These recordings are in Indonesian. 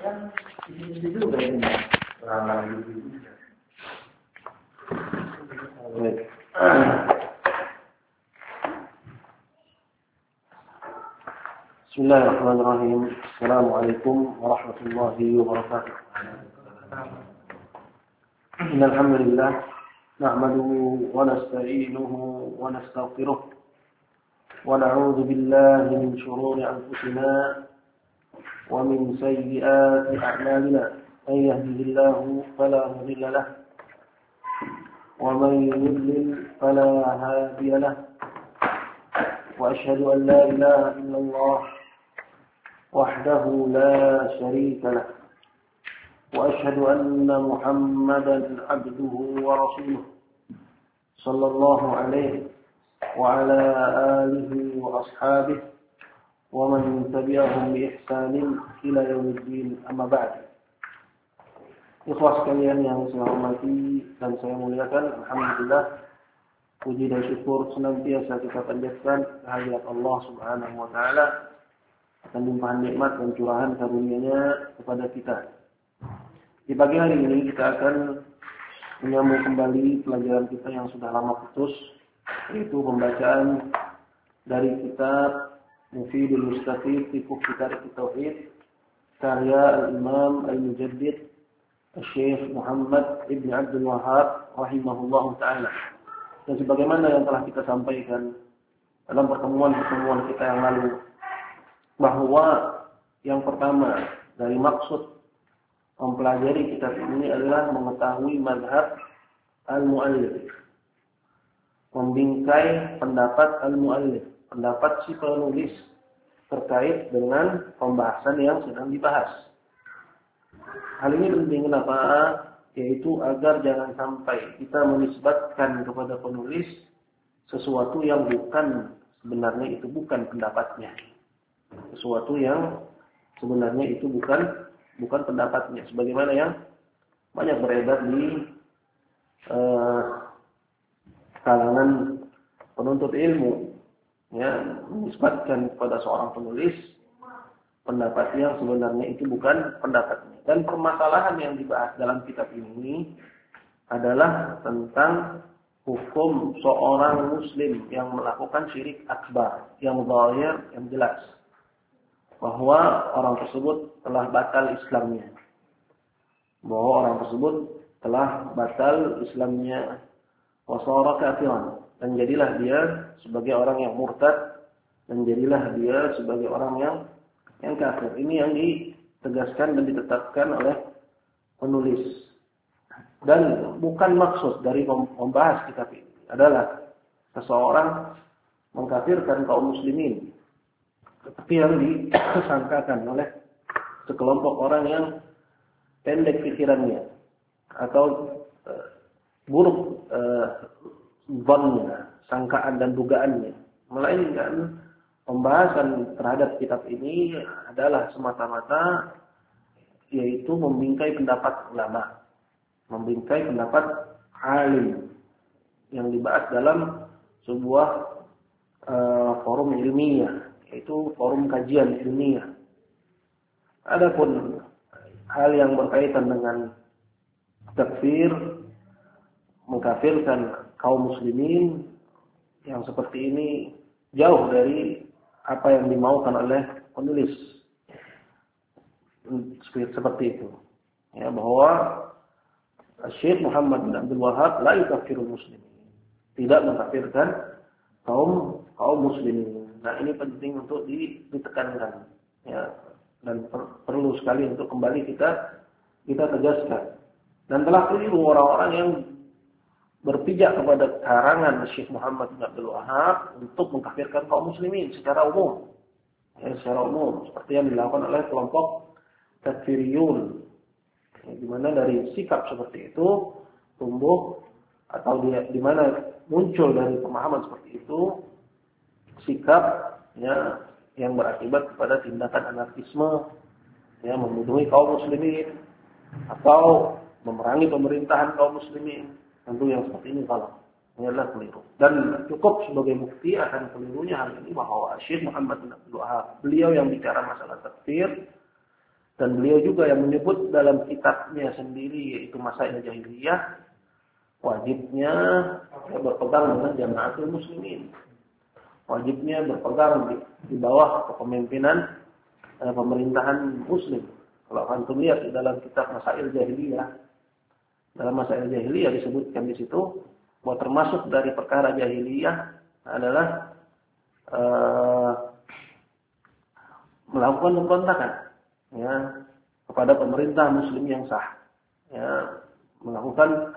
kan di situ juga ini orang juga. Bismillahirrahmanirrahim. Assalamualaikum warahmatullahi wabarakatuh. Innal hamdalillah nahmaduhu wa nasta'inuhu wa nastaghfiruh wa na'udzu billahi min shururi anfusina wa min sayyiati a'malina. May yahdihillahu fala mudilla lahu wa may yudlil fala hadiya lahu. Wa asyhadu an la ilaha illallah wahdahu la syarika lahu wa asyhadu anna Muhammadan abduhu wa rasuluh sallallahu alaihi wa ala alihi wa ashabihi wa man tabi'ahum bi ihsanin ila yaumiddin, amma ba'd. Ikhwah sekalian yang saya hormati dan saya muliakan, alhamdulillah, puji dan syukur senantiasa kita panjatkan kehadirat Allah Subhanahu wa taala akan limpahan nikmat dan curahan karunia-Nya kepada kita. Di pagi hari ini kita akan menyambung kembali pelajaran kita yang sudah lama putus, yaitu pembacaan dari kitab Mufidul Mustafid fi Kitab Tauhid karya Al-Imam Al-Mujaddid Syekh Muhammad Ibn Abdul Wahhab rahimahullah ta'ala. Dan sebagaimana yang telah kita sampaikan dalam pertemuan-pertemuan kita yang lalu, bahwa yang pertama dari maksud mempelajari kitab ini adalah mengetahui mazhab al-mu'allif, membingkai pendapat al-mu'allif, pendapat si penulis terkait dengan pembahasan yang sedang dibahas. Hal ini penting kenapa? Yaitu agar jangan sampai kita menisbatkan kepada penulis sesuatu yang bukan sebenarnya itu bukan pendapatnya. Sesuatu yang sebenarnya itu bukan pendapatnya, sebagaimana yang banyak beredar di kalangan penuntut ilmu, ya, menisbatkan kepada seorang penulis pendapat yang sebenarnya itu bukan pendapatnya. Dan permasalahan yang dibahas dalam kitab ini adalah tentang hukum seorang muslim yang melakukan syirik akbar, yang zahir, yang jelas, bahwa orang tersebut telah batal Islamnya. Bahwa orang tersebut telah batal Islamnya, wasara kafiran, dan jadilah dia sebagai orang yang murtad, dan jadilah dia sebagai orang yang kafir. Ini yang ditegaskan dan ditetapkan oleh penulis. Dan bukan maksud dari membahas kitab ini adalah seseorang mengkafirkan kaum muslimin, tetapi yang disangkakan oleh sekelompok orang yang pendek pikirannya atau buruk dhannya, sangkaan dan dugaannya, melainkan pembahasan terhadap kitab ini adalah semata-mata yaitu membingkai pendapat ulama, membingkai pendapat alim yang dibahas dalam sebuah forum ilmiah, yaitu forum kajian ilmiah. Adapun hal yang berkaitan dengan takfir, mengkafirkan kaum muslimin, yang seperti ini jauh dari apa yang dimaukan oleh penulis. Seperti itu, ya, bahwa Syekh Muhammad bin Abdul Wahhab la yukafirul muslimin, tidak mengkafirkan kaum muslimin. Nah, ini penting untuk ditekankan, ya, dan perlu sekali untuk kembali kita tegaskan. Dan telah keliru orang-orang yang berpijak kepada karangan Syekh Muhammad bin Abdul Wahhab untuk mengkafirkan kaum muslimin secara umum. Ya, secara umum, seperti yang dilakukan oleh kelompok takfiriyun. Ya, di mana dari sikap seperti itu tumbuh, atau di mana muncul dari pemahaman seperti itu sikap, ya, yang berakibat kepada tindakan anarkisme, ya, membunuh kaum muslimin atau memerangi pemerintahan kaum muslimin. Tentu yang seperti ini ini adalah keliru. Dan cukup sebagai bukti akan kelirunya hal ini bahwa Syekh Muhammad bin Abdul Wahhab, beliau yang bicara masalah takfir, Dan beliau juga yang menyebut dalam kitabnya sendiri yaitu Masail Jahiliyah, wajibnya berpegang dengan Jamaatul Muslimin. Wajibnya berpegang di bawah kepemimpinan pemerintahan Muslim. Kalau antum lihat di dalam kitab Masail Jahiliyah, dalam Masail Jahiliyah disebutkan di situ bahwa termasuk dari perkara jahiliyah adalah melakukan pemberontakan, ya, kepada pemerintah Muslim yang sah, ya, melakukan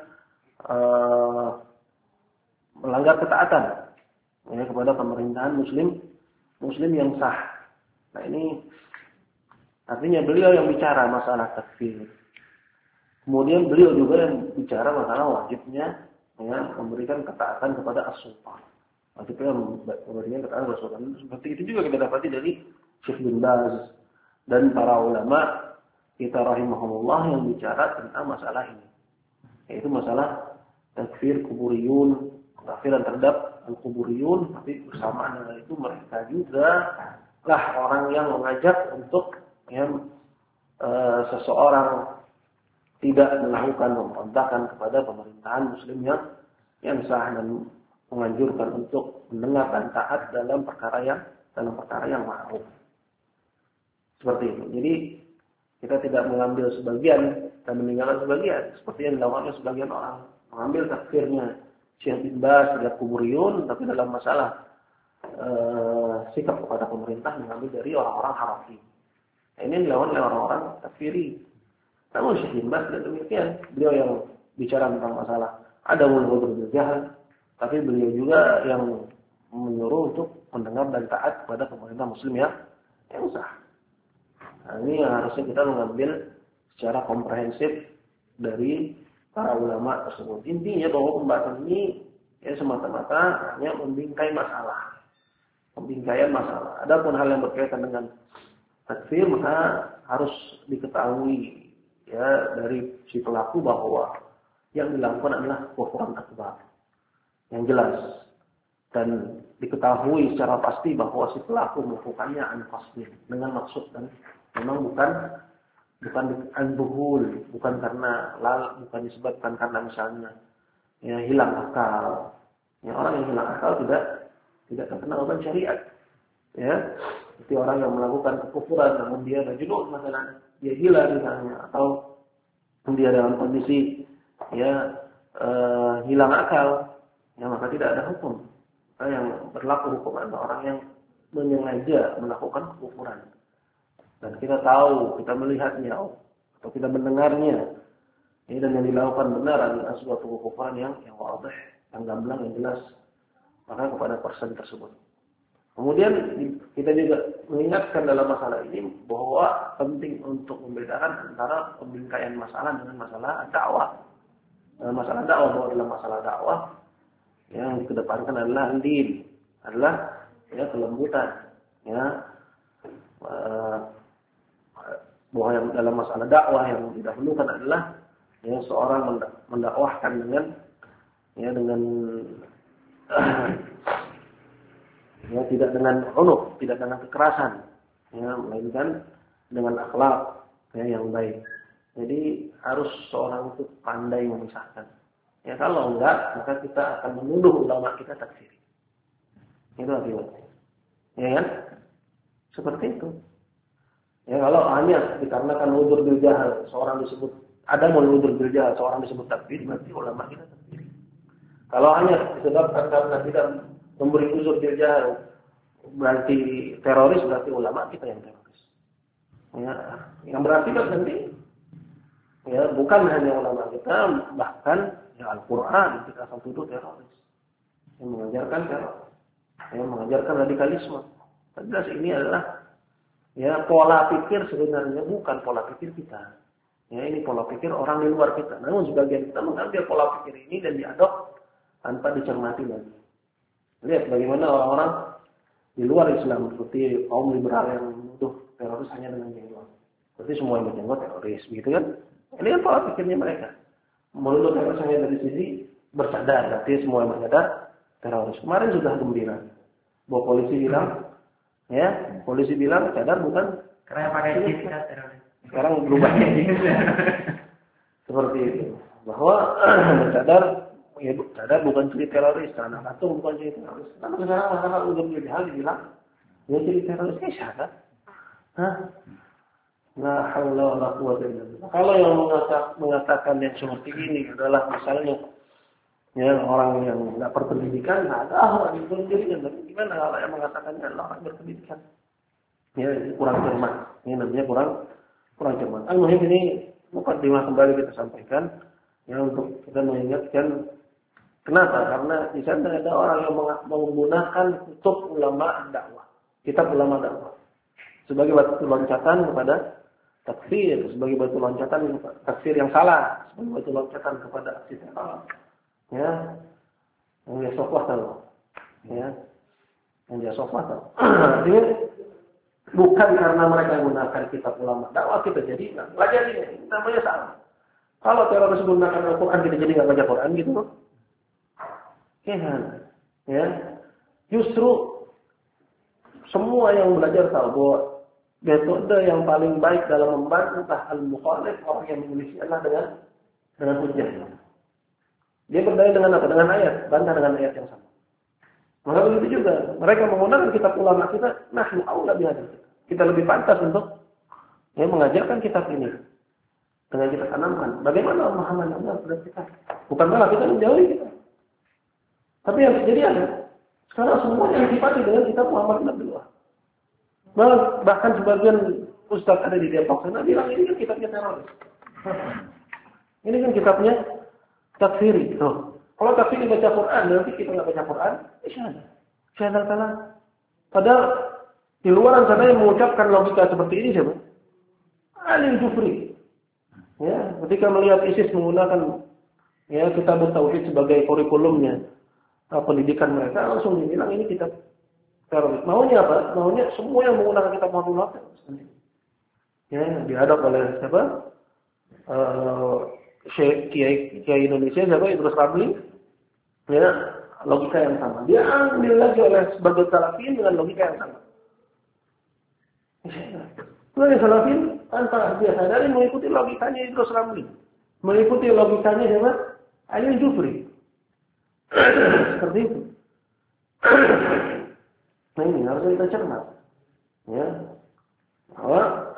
melanggar ketaatan, ya, kepada pemerintahan Muslim yang sah. Nah ini artinya beliau yang bicara masalah takfir. Kemudian beliau juga yang bicara masalah wajibnya, ya, memberikan ketaatan kepada as-sultan. Wajibnya memberikan ketaatan kepada as-sultan. Seperti itu juga kita dapati dari Syekh bin Baz dan para ulama kita rahimahumullah yang bicara tentang masalah ini. Yaitu masalah takfir kuburiyun, kafiran terhadap al-kuburiyun, tapi bersamaan dengan itu mereka juga lah orang yang mengajak untuk seseorang tidak melakukan pemberontakan kepada pemerintahan Muslim yang sah dan menganjurkan untuk mendengar dan taat dalam perkara yang ma'ruf. Seperti itu. Jadi kita tidak mengambil sebagian dan meninggalkan sebagian, seperti yang dilakukan oleh sebagian orang, mengambil takfirnya Syekh bin Baz terhadap kuburiyun, tapi dalam masalah sikap kepada pemerintah mengambil dari orang-orang harafi. Nah, ini dilakukan oleh orang-orang takfiri. Namun Syekh bin Baz tidak demikian. Beliau yang bicara tentang masalah ada mulhudul jahal, tapi beliau juga yang menyuruh untuk mendengar dan taat kepada pemerintah Muslim yang sah. Nah, ini yang harusnya kita mengambil secara komprehensif dari para ulama tersebut. Intinya bahwa pembahasan ini semata-mata hanya membingkai masalah. Pembingkaian masalah. Adapun hal yang berkaitan dengan takfir maka harus diketahui, ya, dari si pelaku bahwa yang dilakukan adalah kufuran akbar. Yang jelas. Dan diketahui secara pasti bahwa si pelaku melakukannya an-qasdin, dengan maksud dan memang bukan al-buhul, bukan disebabkan karena misalnya hilang akal. Ya, orang yang hilang akal tidak terkena hukum syariat. Ya, seperti orang yang melakukan kekufuran namun dia majnun, misalnya dia gila misalnya, atau dia dalam kondisi hilang akal, ya maka tidak ada hukum. Yang berlaku hukum adalah orang yang menyengaja melakukan kekufuran. Dan kita tahu, kita melihatnya, atau kita mendengarnya, dan yang dilakukan benar adalah suatu kekufuran yang wadih, yang gamblang, yang jelas, maka kepada person tersebut. Kemudian kita juga mengingatkan dalam masalah ini bahwa penting untuk membedakan antara pembingkaian masalah dengan masalah dakwah. Masalah dakwah, bahwa dalam masalah dakwah yang dikedepankan adalah din, adalah kelembutan, bahwa yang dalam masalah dakwah yang didahulukan adalah seorang mendakwahkan dengan tidak dengan unuk, tidak dengan kekerasan, melainkan dengan akhlak yang baik. Jadi harus seorang itu pandai memisahkan. Ya kalau enggak, maka kita akan menuduh ulama kita takfiri. Itu akibatnya. Ya kan? Seperti itu. Ya kalau hanya dikarenakan udzur bil jahal, seorang disebut ada udzur bil jahal, seorang disebut takfir, berarti ulama kita takfir. Kalau hanya disebabkan karena tidak memberi udzur bil jahal, berarti teroris, berarti ulama kita yang teroris. Ya, yang berarti kan nanti bukan hanya ulama kita, bahkan Al-Quran kita akan tuduh teroris, yang mengajarkan teror, yang mengajarkan radikalisme. Jelas ini adalah pola pikir sebenarnya bukan pola pikir kita. Ini pola pikir orang di luar kita. Namun sebagian kita mengambil pola pikir ini dan diadop tanpa dicermati lagi. Lihat bagaimana orang-orang di luar Islam seperti kaum liberal yang menuduh teroris hanya dengan jenggot. Seperti semua yang berjenggot teroris, gitu kan? Ini kan pola pikirnya mereka. Menuduh teroris hanya dari sisi bercadar, berarti semua yang bercadar teroris. Kemarin sudah gembira bahwa polisi bilang cadar bukan karena pakai jilbab teroris. Sekarang berubah. Seperti itu. Bahwa cadar bukan ciri teroris, anak patung bukan ciri teroris. Karena sekarang masyarakat udah menjadi hal dibilang, ya ciri teroris kayak syahadat. Hah? La haula wala quwwata illa billah. Kalau yang mengatakan yang seperti ini adalah misalnya ya orang yang nggak berpendidikan, nah ada orang yang berpendidikan. Tapi gimana kalau yang mengatakannya adalah orang berpendidikan? Ya ini kurang cermat. Ini namanya kurang cermat. Al-muhim ini mukadimah kembali kita sampaikan ya untuk kita mengingatkan kenapa? Karena di sana ada orang yang menggunakan kutub ulama dakwah, kitab ulama dakwah sebagai batu loncatan kepada takfir, sebagai batu loncatan takfir yang salah, sebagai batu loncatan kepada aksi teror. Ya, yang dia sofah tahu. Ya, yang dia sofah tahu. Artinya bukan karena mereka menggunakan kitab ulama dakwah kita jadi nggak belajar ini, namanya salah. Kalau teroris menggunakan Al-Quran kita jadi nggak baca Quran gitu, ya. Justru semua yang belajar tahu bahwa metode yang paling baik dalam membantah al-mukhalif orang yang menyelisih Allah dengan hujjah. Dia berdalil dengan apa? Dengan ayat, bantah dengan ayat yang sama. Maka begitu juga mereka menggunakan kitab ulama kita, nahnu aula bihadza. Kita lebih pantas untuk mengajarkan kitab ini dengan kita tanamkan. Bagaimana pemahaman Allah terhadap kita? Bukan malah kita menjauhi kita. Tapi yang terjadi ada sekarang semuanya disifati dengan kitab Muhammad bin Abdullah. Bahkan sebagian ustaz ada di Depok sana bilang ini kan kitabnya teroris. Ini kan kitabnya takfiri. Tuh. Kalau takfiri baca Quran, nanti kita nggak baca Quran, syahadat kalah. Padahal di luar sana yang mengucapkan logika seperti ini siapa? Ali Jufri. Ya, ketika melihat ISIS menggunakan kitab tauhid sebagai kurikulumnya pendidikan mereka, langsung dibilang ini kitab teroris. Maunya apa? Maunya semua yang menggunakan kitab Muhammad ya, dihadap oleh siapa? Kiai Indonesia siapa? Idrus Ramli. Ya, logika yang sama. Dia ambil lagi oleh sebagai salafin dengan logika yang sama. Sebagai salafin tanpa dia sadari mengikuti logikanya Idrus Ramli, mengikuti logikanya siapa? Ali Jufri. Seperti itu. Nah ini harus kita cermat. Ya. Bahwa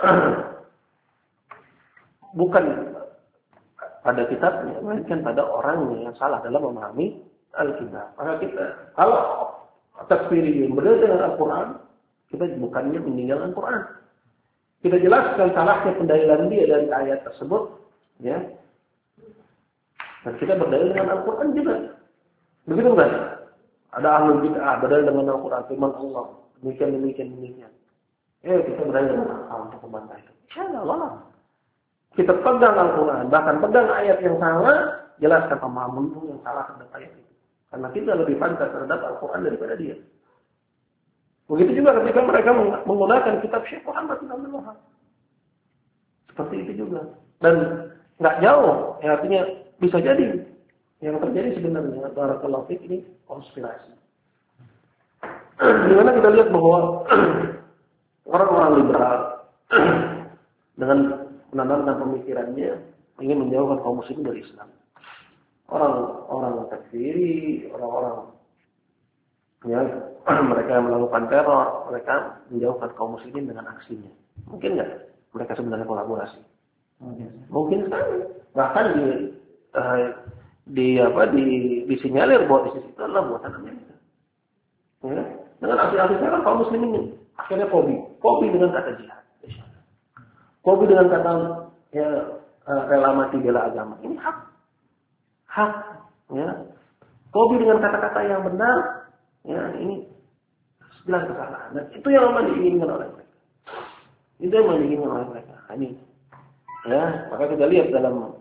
bukan pada kitabnya, melainkan pada orangnya yang salah dalam memahami Alkitab. Maka kita, kalau takfiri berdasarkan dengan Al-Quran, kita bukannya meninggalkan Al-Quran. Kita jelaskan salahnya pendalilan dia dari ayat tersebut, ya. Dan kita berdalil dengan Al-Quran juga. Begitu kan? Ada ahlul bid'ah berdalil dengan Al-Quran, firman Allah, demikian. Kita berdalil dengan Al-Quran untuk membantah itu. Insyaallah. Kita pegang Al-Quran, bahkan pegang ayat yang salah, jelaskan pemahaman yang salah terhadap ayat itu. Karena kita lebih pantas terhadap Al-Quran daripada dia. Begitu juga ketika mereka menggunakan kitab Syekh Muhammad bin Abdul Wahab. Seperti itu juga. Dan nggak jauh, ya artinya bisa jadi yang terjadi sebenarnya barakallahu fiik ini konspirasi. Di mana kita lihat bahwa orang-orang liberal dengan menanamkan pemikirannya ingin menjauhkan kaum muslimin dari Islam. Orang-orang takfiri, orang-orang mereka yang melakukan teror, mereka menjauhkan kaum muslimin dengan aksinya. Mungkin nggak mereka sebenarnya kolaborasi? Mungkin sekali. Bahkan disinyalir bahwa ISIS itu adalah buatan Amerika. Ya, dengan aksi-aksi teror kaum muslimin akhirnya fobi dengan kata jihad. Fobi dengan kata rela mati bela agama. Ini hak. Ya. Fobi dengan kata-kata yang benar. Ya, ini jelas kesalahan. Dan itu yang memang diinginkan oleh mereka. Itu yang diinginkan oleh mereka. Ini. Ya, maka kita lihat dalam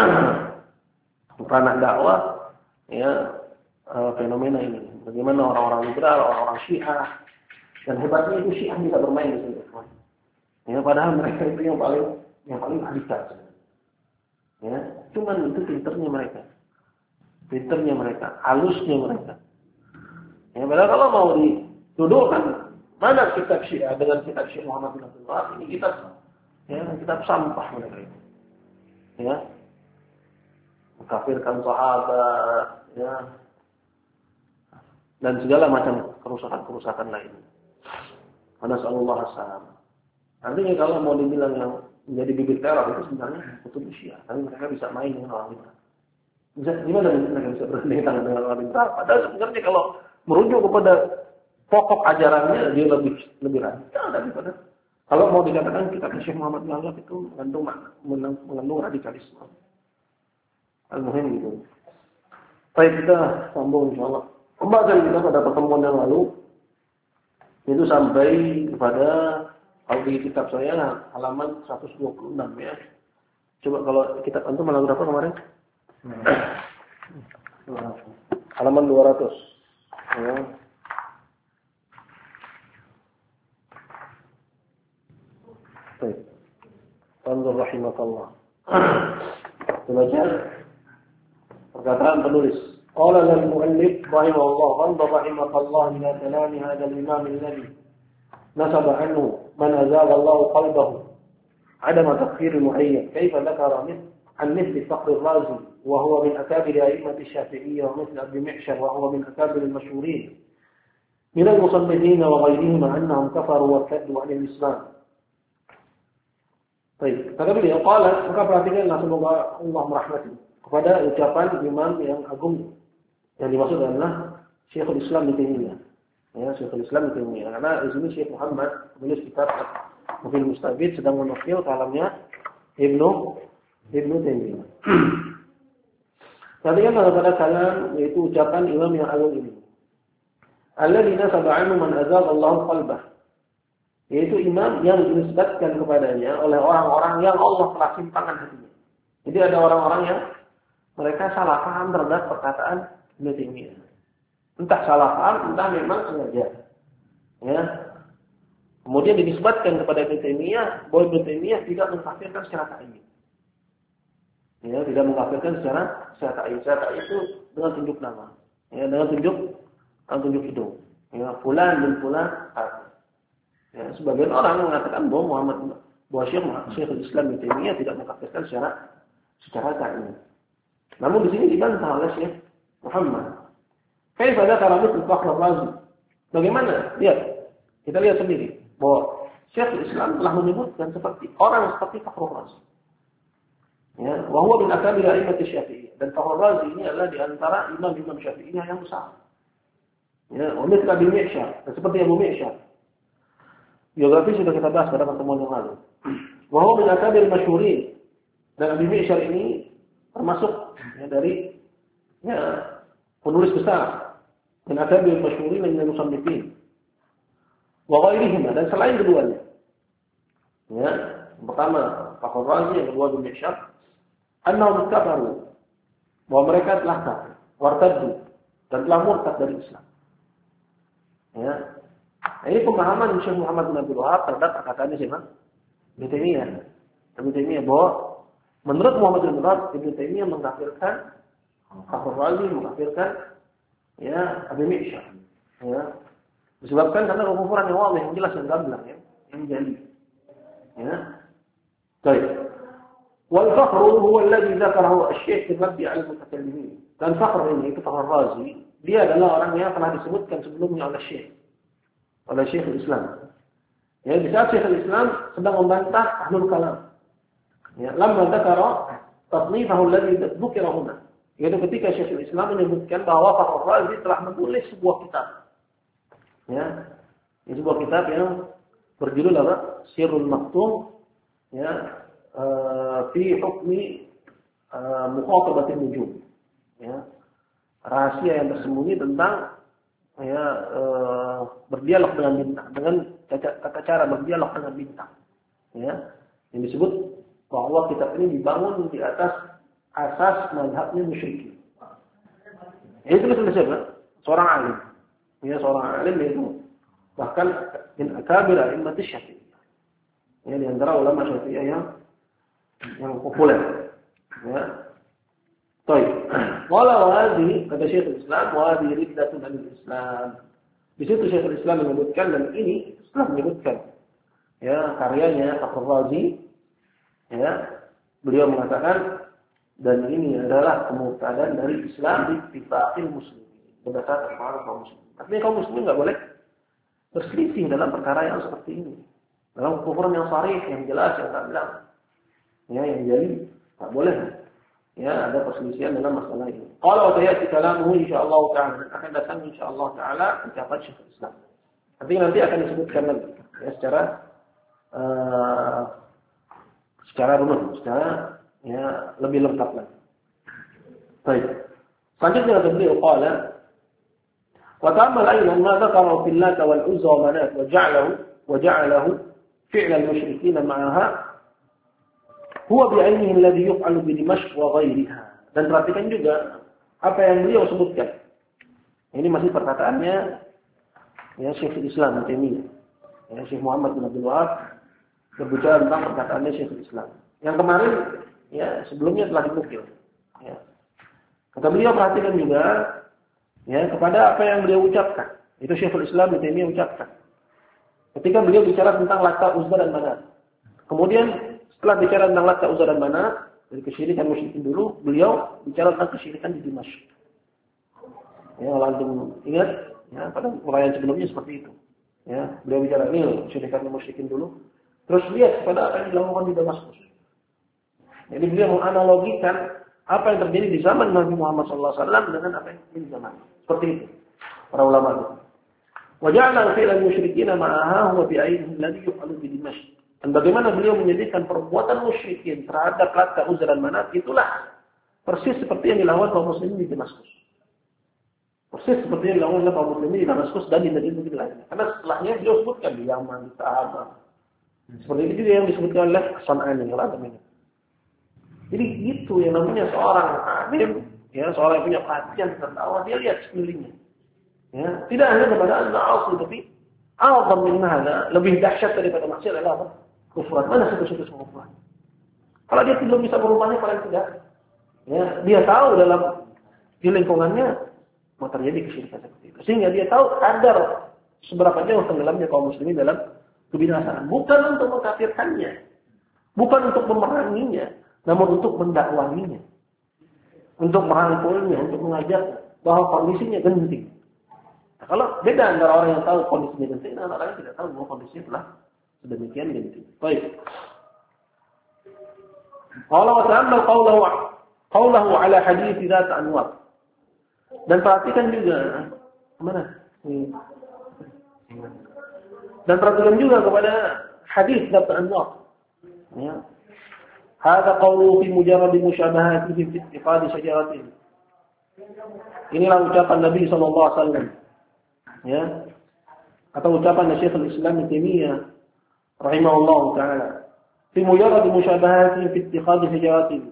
ranah dakwah, fenomena ini. Bagaimana orang-orang liberal, orang-orang Syiah, dan hebatnya itu Syiah bisa bermain di sini. Ya, padahal mereka itu yang paling radikal. Ya, cuman itu pinternya mereka, halusnya mereka. Ya, padahal kalau mau dituduhkan mana kitab Syiah dengan kitab Syekh Muhammad bin Abdul Wahab, ini kitab Ya, kitab sampah mereka itu. Ya. Mengkafirkan sahabat, ya. Dan segala macam kerusakan-kerusakan lain. Nasallallahu alaihi wasallam. Artinya kalau mau dibilang yang menjadi bibit teror itu sebenarnya kutub Syiah, tapi mereka bisa main dengan orang liberal. Gimana mereka bisa berdampingan dengan orang liberal? Padahal sebenarnya kalau merujuk kepada pokok ajarannya dia lebih radikal daripada kalau mau dikatakan kitab Syekh Muhammad bin Abdul Wahab itu mengandung radikalisme. Al-muhim gitu. Baik, kita sambung insyaallah. Pembahasan kita pada pertemuan yang lalu itu sampai kepada kalau di kitab saya halaman 126 ya. Coba kalau kitab antum halaman berapa kemarin? Halaman 200. Ya. Baik. Anzur rahimakallah. Baca perkataan penulis. Qala al-muallif rahimahullah wa rahimakallah ila kalam hadha al-imam alladhi nasaba anhu man azagha Allah qalbahu عدم تكفير معين كيف ذكر عن مثل فخر الرازي وهو من أكابر أئمة الشافعية ومثل أبي معشر وهو من أكابر المشهورين من المصنفين وغيرهم أنهم كفروا وارتدوا عن الإسلام. Baik, kata beliau, qala, maka perhatikanlah semoga Allah merahmati kepada ucapan imam yang agung yang dimaksud adalah Syekhul Islam Ibnu Taimiyah. Ya, Syekhul Islam Ibnu Taimiyah. Karena di sini Syekh Muhammad menulis kitab Mufil Mustabid sedang menukil kalamnya Ibnu Taimiyah. Perhatikanlah pada kalam yaitu ucapan imam yang agung ini. Alladzi nasaba anhu man azagha Allahu qalbah. Yaitu imam yang dinisbatkan kepadanya oleh orang-orang yang Allah telah simpangkan hatinya. Jadi ada orang-orang yang mereka salah paham terhadap perkataan Ibnu Taimiyah. Entah salah paham, entah memang sengaja. Ya. Kemudian dinisbatkan kepada Ibnu Taimiyah bahwa Ibnu Taimiyah tidak mengkafirkan secara ta'yin. Ya, tidak mengkafirkan secara ta'yin. Secara ta'yin itu dengan tunjuk nama. Ya, dengan tunjuk hidung. Ya, fulan bin fulan kafir. Ya, sebagian orang mengatakan bahwa Syekhul Islam Ibnu Taimiyah tidak mengkafirkan secara ta'yin. Namun di sini dibantah oleh Syekh Muhammad. Kaifa dzakara mithl Fakhr Razi? Bagaimana? Lihat. Kita lihat sendiri bahwa Syekhul Islam telah menyebutkan orang seperti Fakhr Razi. Ya, wa huwa min akabir a'immat Syafi'iyah. Dan Fakhr Razi ini adalah di antara imam-imam Syafi'iyah yang besar. Ya, wa mithl Abi Mi'syar, seperti Abu Mi'syar. Biografi sudah kita bahas pada pertemuan yang lalu. Wa huwa min akabir masyhurin. Dan Abi Mi'syar ini termasuk ya, dari penulis besar. Min akabir masyhurin min al-musannifin. Wa ghairihim, dan selain keduanya. Ya, yang pertama Fakhr Razi, yang kedua Abu Mi'syar, annahum kafaru. Bahwa mereka telah kafir, wartaddu, dan telah murtad dari Islam. Ya. Nah, ini pemahaman Syekh Muhammad bin Abdul Wahab terhadap perkataannya siapa? Ibnu Taimiyah. Ibnu Taimiyah bahwa menurut Muhammad bin Abdul Wahab, Ibnu Taimiyah mengkafirkan Fakhr Razi, mengkafirkan ya Abu Mi'syar. Ya. Disebabkan karena kekufuran yang wadih, yang jelas dan gamblang ya, yang jeli. Ya. Baik. Wal fakhru huwa alladhi dzakarahu asy-syekh fi radd 'ala al-mutakallimin. Dan Fakhr ini, itu Fakhr Razi, dia adalah orang yang telah disebutkan sebelumnya oleh Syekh. Oleh Syekhul Islam. Ya, di saat Syekhul Islam sedang membantah ahlul kalam. Ya, lamma dzakara tasnifahu alladhi dzukira huna. Yaitu ketika Syekhul Islam menyebutkan bahwa Fakhr Razi telah menulis sebuah kitab. Ya, ini sebuah kitab yang berjudul apa? Sirrul Maktum, ya, fi hukmi mukhatabatin nujum. Ya, rahasia yang tersembunyi tentang ya berdialog dengan bintang, dengan tata cara berdialog dengan bintang. Ya, yang disebut bahwa kitab ini dibangun di atas asas mazhabnya musyrikin. Itu tulis siapa? Seorang alim. Ya, seorang alim itu bahkan min akabir a'immat Syafi'iyah. Ya, di antara ulama Syafi'iyah yang populer. Ya. Baik. Wala hadhi kata Syekhul Islam wa hadhi riddatun al-Islam. Di situ Syekhul Islam menyebutkan, dan ini setelah menyebutkan ya karyanya Fakhr Razi Ya, beliau mengatakan dan ini adalah kemurtadan dari Islam di ittifaqil muslimin, berdasarkan para kaum muslimin. Artinya kaum muslimin enggak boleh berselisih dalam perkara yang seperti ini. Dalam kekufuran yang sharih, yang jelas, yang gamblang. Ya, yang jadi tak boleh. Ya, ada perselisihan dalam masalah ini. Qala wa sayati kalamuhu insyaallah taala, akan datang insyaallah taala ucapan Syekhul Islam. Artinya nanti akan disebutkan lagi ya secara runut, secara ya lebih lengkap lagi. Baik. Selanjutnya kata beliau qala wa ta'ammal aidan ma dzakara fil Lat wal Uzza wa Manat wa ja'alahu fi'l al-musyrikeen ma'aha huwa bi'ainihi alladhi yuf'alu bi Dimashq wa ghayriha. Dan perhatikan juga apa yang beliau sebutkan. Ini masih perkataannya ya Syekhul Islam Taimiyah. Ya Syekh Muhammad bin Abdul Wahab berbicara tentang perkataannya Syekhul Islam. Yang kemarin ya sebelumnya telah dinukil. Ya. Kata beliau perhatikan juga ya kepada apa yang beliau ucapkan. Itu Syekhul Islam Taimiyah ucapkan. Ketika beliau bicara tentang Lata, Uzza dan Manat. Kemudian setelah bicara tentang Lata, Uzza dan Manat dari kesyirikan musyrikin dulu, beliau bicara tentang kesyirikan di Dimashq. Ya, langsung ingat ya pada uraian sebelumnya seperti itu. Ya, beliau bicara ini kesyirikan musyrikin dulu. Terus lihat kepada apa yang dilakukan di Damaskus. Jadi beliau menganalogikan apa yang terjadi di zaman Nabi Muhammad SAW dengan apa yang terjadi di zaman. Seperti itu. Para ulama itu. Waja'ala fi'lal musyrikin ma'aha huwa bi'ainihi alladhi yuf'alu bi Dimashq. Dan bagaimana beliau menjadikan perbuatan musyrikin terhadap Lata, Uzza dan Manat itulah persis seperti yang dilakukan kaum muslimin di Damaskus. Persis seperti yang dilakukan oleh kaum muslimin di Damaskus dan di negeri-negeri lainnya. Karena setelahnya beliau sebutkan di Yaman, di Sahaba. Seperti itu juga yang disebutkan oleh San'ani yang lain ini. Jadi itu yang namanya seorang alim, ya seorang yang punya perhatian tentang dakwah, dia lihat sekelilingnya. Ya, tidak hanya kepada al-ma'asi, tapi a'zam min hadza, lebih dahsyat daripada maksiat adalah apa? Kufran. Mana situs-situs kekufuran? Kalau dia belum bisa merubahnya paling tidak, ya dia tahu di lingkungannya mau terjadi kesyirikan seperti itu. Sehingga dia tahu kadar seberapa jauh tenggelamnya kaum muslimin dalam kebinasaan. Bukan untuk mengkafirkannya, bukan untuk memeranginya, namun untuk mendakwahinya, untuk merangkulnya, untuk mengajarnya bahwa kondisinya genting. Nah, kalau beda antara orang yang tahu kondisinya genting dan orang yang tidak tahu bahwa kondisinya telah sedemikian genting. Baik. Allah Ta'ala qawlahu ala hadits Dzat Anwar. Dan perhatikan juga mana? Dan perhatikan juga kepada hadis Dzat Anwar. Ya. Hada qawlu fi mujarrad musyabahatihi fi ittiqad syajaratin. Inilah ucapan Nabi SAW. Ya. Atau ucapan Syekhul Islam Taimiyah rahimahullah taala. Fi mujarrad musyabahatihi fi ittiqad syajaratin.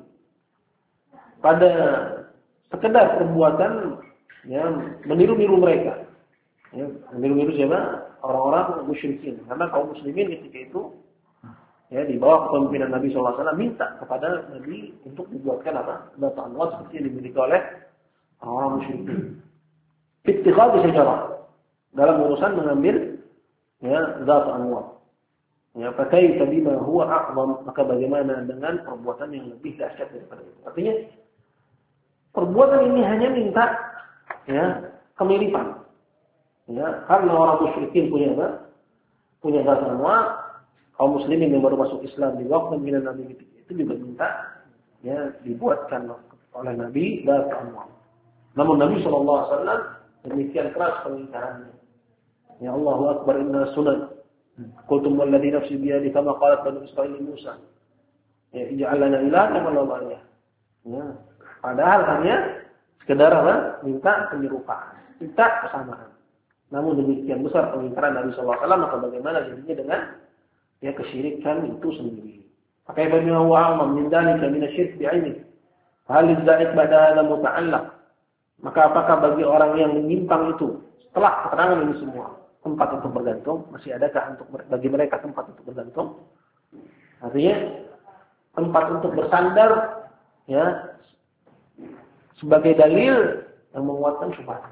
Pada sekedar perbuatan yang meniru-niru mereka. Ya, meniru-niru siapa? Orang-orang musyrikin. Karena kaum muslimin ketika itu ya di bawah kepemimpinan Nabi SAW minta kepada Nabi untuk dibuatkan apa? Data Allah seperti yang dimiliki oleh orang musyrikin. Ittikhadh syajarah dalam urusan mengambil ya data Allah. Ya, fakaifa bima huwa a'zam, maka bagaimana dengan perbuatan yang lebih dahsyat daripada itu. Artinya perbuatan ini hanya minta ya kemiripan. Ya, karena orang musyrikin punya apa? Punya data Allah. Kaum muslimin yang baru masuk Islam di waktu pemimpinan Nabi itu juga minta ya dibuatkan oleh Nabi data Allah. Namun Nabi SAW demikian keras pengingkarannya. Ya Allahu Akbar inna sunan. Qultum walladhi nafsi biyadi kama qalat Banu Israil Musa. Ya ij'al lana ilahan kama Allah. Ya. Padahal hanya sekedar apa? Minta penyerupaan, minta kesamaan. Namun demikian besar pengingkaran Nabi SAW, maka bagaimana jadinya dengan ya kesyirikan itu sendiri. Pakai bagaimana wa'amam min dalika min asyirk bi'aini. Hal izda'id pada hadha muta'allaq. Maka apakah bagi orang yang menyimpang itu setelah keterangan ini semua tempat untuk bergantung, masih adakah untuk bagi mereka tempat untuk bergantung? Artinya tempat untuk bersandar ya sebagai dalil yang menguatkan syubhat.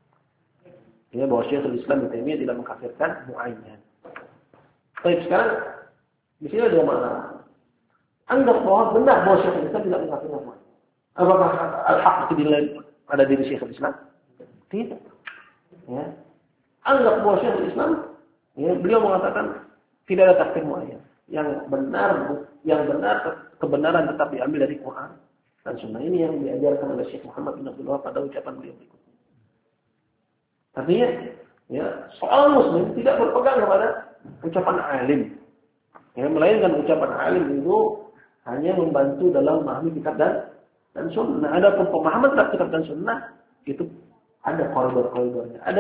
Ya bahwa Syekhul Islam Taimiyah tidak mengkafirkan muayyan. Baik, sekarang di sini ada masalah. Anggap bahwa benar bahwa Syekhul Islam tidak mengkafirkan Mu'ayyad. Apakah al-haq itu pada diri Syekhul Islam? Tidak. Ya. Anggap bahwa Syekhul Islam, ya, beliau mengatakan tidak ada takfir Mu'ayyad. Yang benar kebenaran tetap diambil dari Quran dan Sunnah. Ini yang diajarkan oleh Syekh Muhammad bin Abdul Wahab pada ucapan beliau berikutnya. Artinya, ya, seorang Muslim tidak berpegang kepada ucapan alim. Ya, melainkan ucapan alim itu hanya membantu dalam memahami kitab dan Sunnah. Ada pemahaman terhadap kitab dan Sunnah itu ada koridor-koridornya. Ada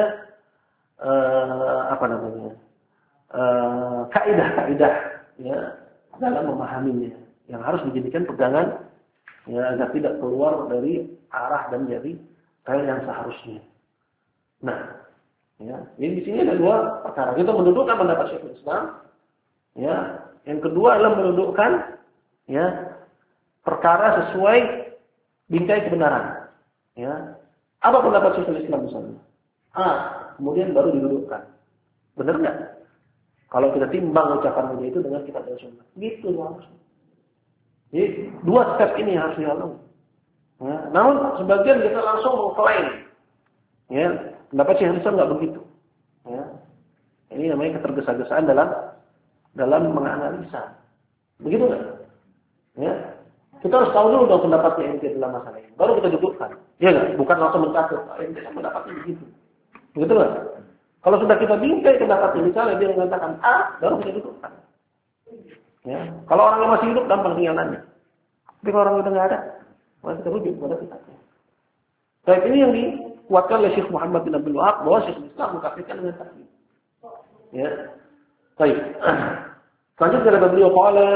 kaidah-kaidah, ya, dalam memahaminya yang harus dijadikan pegangan, ya, agar tidak keluar dari arah dan dari rel yang seharusnya. Nah, ya, jadi di sini ada dua perkara. Kita mendudukkan pendapat Syekhul Islam, ya. Yang kedua adalah mendudukkan, ya, perkara sesuai bingkai kebenaran. Ya. Apa pendapat Syekhul Islam misalnya? Kemudian baru didudukkan. Benar nggak? Kalau kita timbang ucapan beliau itu dengan kitab dan Sunnah, gitu harusnya. Jadi dua step ini harus dilalui. Ya. Namun sebagian kita langsung mengklaim, ya, pendapat Syekhul Islam nggak begitu. Ya. Ini namanya ketergesa-gesaan dalam menganalisa. Begitu nggak? Ya. Kita harus tahu dulu dong pendapatnya ente dalam masalah ini. Baru kita dudukkan. Iya nggak? Bukan langsung mencatut. Ente pendapatnya begitu. Begitu nggak? Kalau sudah kita bingkai pendapatnya, misalnya dia mengatakan A, baru kita dudukkan. Ya. Kalau orangnya masih hidup, gampang tinggalannya. Tapi kalau orang udah nggak ada, maka kita rujuk pada kitabnya. Baik, ini yang dikuatkan oleh Syekh Muhammad bin Abdul Wahab bahwa Syekh Islam mengkafirkan dengan takfir. Ya. Baik. Selanjutnya kata beliau qala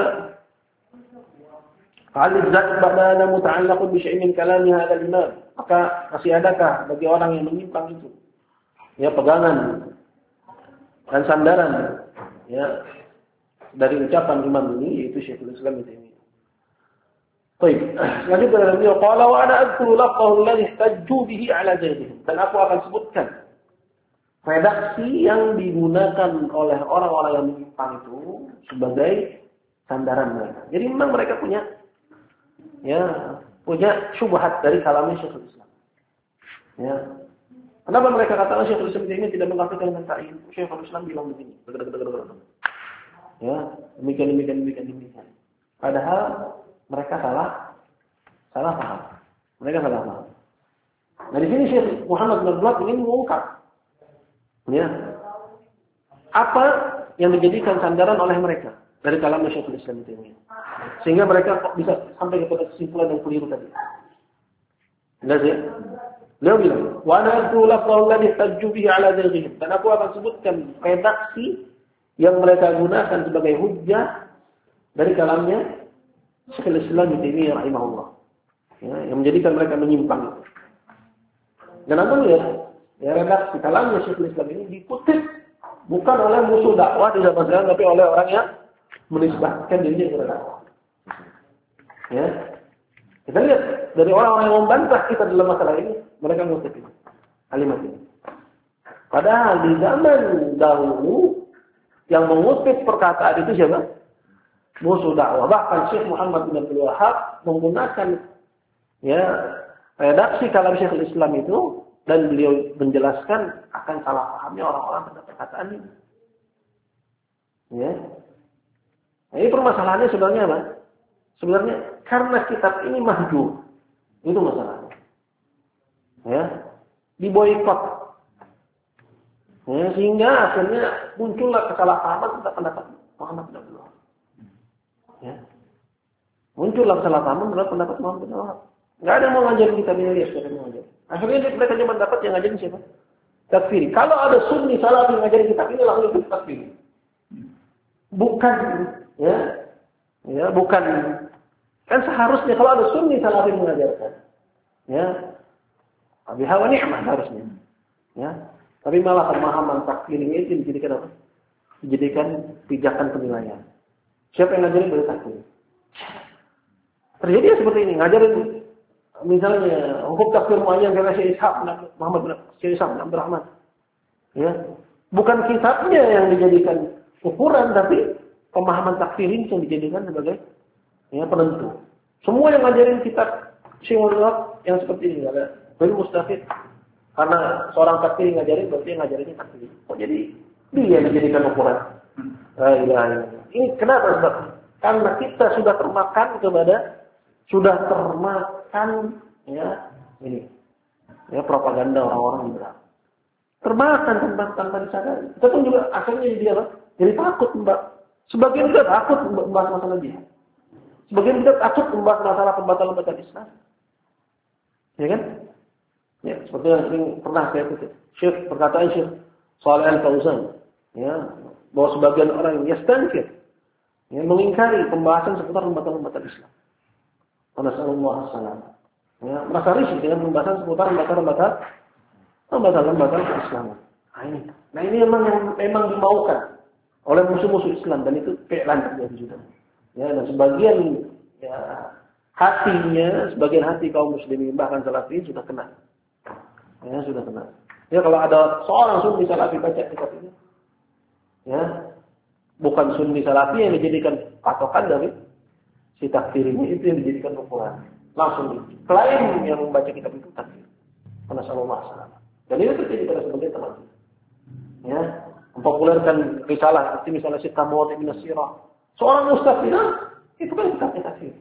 al-izzat ba'da muta'allaqun bi syai'in min kalami hadzal imam. Maka masih adakah bagi orang yang menyimpang itu, ya, pegangan dan sandaran, ya, dari ucapan imam ini, yaitu Syekhul Islam itu. Baik, selanjutnya kata beliau qala wa ana adhkuru lafzahu alladhi ihtajju bihi ala zaydihim. Dan aku akan sebutkan redaksi yang digunakan oleh orang-orang yang menyimpang itu sebagai sandaran mereka. Jadi memang mereka punya syubhat dari kalamnya Syekhul Islam. Ya. Kenapa mereka katakan Syekhul Islam ini tidak mengkafirkan dengan ta'yin? Syekhul Islam bilang begini. Ya, demikian. Padahal mereka salah paham. Mereka salah paham. Nah, di sini Syekh Muhammad bin Abdul Wahab ingin mengungkap, ya, apa yang dijadikan sandaran oleh mereka dari kalam Syekhul Islam itu, sehingga mereka kok bisa sampai kepada kesimpulan yang keliru tadi. Jelas ya? Beliau bilang, wa ana adhkuru lafzahu alladhi ihtajju bihi ala zaghihim. Dan aku akan sebutkan redaksi yang mereka gunakan sebagai hujjah dari kalamnya Syekhul Islam Ibnu Taimiyah rahimahullah. Ya, yang menjadikan mereka menyimpang. Dan Anda lihat, ya, redaksi kalamnya Syekhul Islam ini dikutip bukan oleh musuh dakwah di zaman sekarang, tapi oleh orang yang menisbahkan dirinya kepada dakwah. Ya. Kita lihat dari orang-orang yang membantah kita dalam masalah ini, mereka mengutip ini, kalimat ini. Padahal di zaman dahulu yang mengutip perkataan itu siapa? Musuh dakwah. Bahkan Syekh Muhammad bin Abdul Wahab menggunakan, ya, redaksi kalam Syekhul Islam itu, dan beliau menjelaskan akan salah pahamnya orang-orang terhadap perkataan ini. Ya. Nah, ini permasalahannya sebenarnya apa? Sebenarnya karena kitab ini mahjur. Itu masalahnya. Ya. Diboikot. Ya, sehingga akhirnya muncullah kesalahpahaman tentang pendapat Muhammad bin Abdul Wahab. Ya. Muncullah kesalahpahaman terhadap pendapat Muhammad bin Abdul Wahab. Enggak ada yang mau ngajarin kitab ini, lihat siapa yang mau ngajarin. Akhirnya mereka cuma dapat yang ngajarin siapa? Takfiri. Kalau ada sunni salafi yang ngajarin kitab ini, langsung ikut takfiri. Bukan, ya, bukan. Kan seharusnya kalau ada sunni salafi mengajarkan, ya, biha wa ni'mah harusnya, ya. Tapi malah pemahaman takfir ini dijadikan apa? Dijadikan pijakan penilaian. Siapa yang ngajarin boleh takfir? Terjadi seperti ini, ngajarin misalnya hukum takfir muayyan karena Syekh Ishaq Muhammad bin Syekh Ishaq bin Abdul Rahman. Ya. Bukan kitabnya yang dijadikan ukuran, tapi pemahaman takfir ini yang dijadikan sebagai Ya, penentu. Semua yang ngajarin kitab Syaikhul yang seperti ini ada. Baru mustahil. Karena seorang takfir ngajarin berarti yang ngajarinnya takfir. Kok jadi dia yang dijadikan ukuran? Ini kenapa sebab? Karena kita sudah termakan ya ini ya propaganda orang-orang liberal. Termakan tanpa disadari. Kita pun juga akhirnya jadi apa? Jadi takut, Mbak. Sebagian kita takut membahas masalah jihad. Sebagian kita takut membahas masalah pembatalan Islam. Ya kan? Ya, seperti yang sering pernah saya kutip. Perkataan Syekh Shalih Al-Fauzan, ya, bahwa sebagian orang yastankir, ya, mengingkari pembahasan seputar pembatalan Islam. Nasallallahu alaihi wasallam. Ya, merasa risih dengan pembahasan seputar pembatalan Islam. Nah ini memang dimaukan oleh musuh-musuh Islam dan itu pelan terjadi juga. Ya, dan sebagian ya sebagian hati kaum muslimin bahkan salafiyin sudah kena. Ya, sudah kena. Ya, kalau ada seorang sunni salafi baca kitab ini, ya, bukan sunni salafi yang dijadikan patokan dari si takfir ini, itu yang dijadikan ukuran. Langsung klaim yang membaca kitab itu takfir. Nasallallahu alaihi wasallam. Dan itu terjadi pada sebagian teman. Ya, mempopulerkan risalah seperti misalnya Syekh Tamawat Ibn Sirah. Seorang ustaz itu kan kitabnya takfir.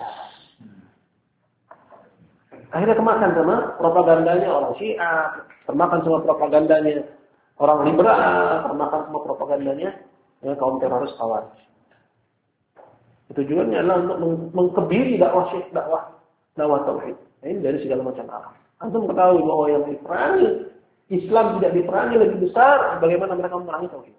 Akhirnya kemakan sama propagandanya orang Syiah, termakan sama propagandanya orang liberal, termakan sama propagandanya ya, kaum teroris Khawarij. Tujuannya adalah untuk mengkebiri dakwah tauhid. Ini dari segala macam arah. Antum ketahui bahwa yang diperangi Islam tidak diperangi lebih besar bagaimana mereka memerangi tauhid.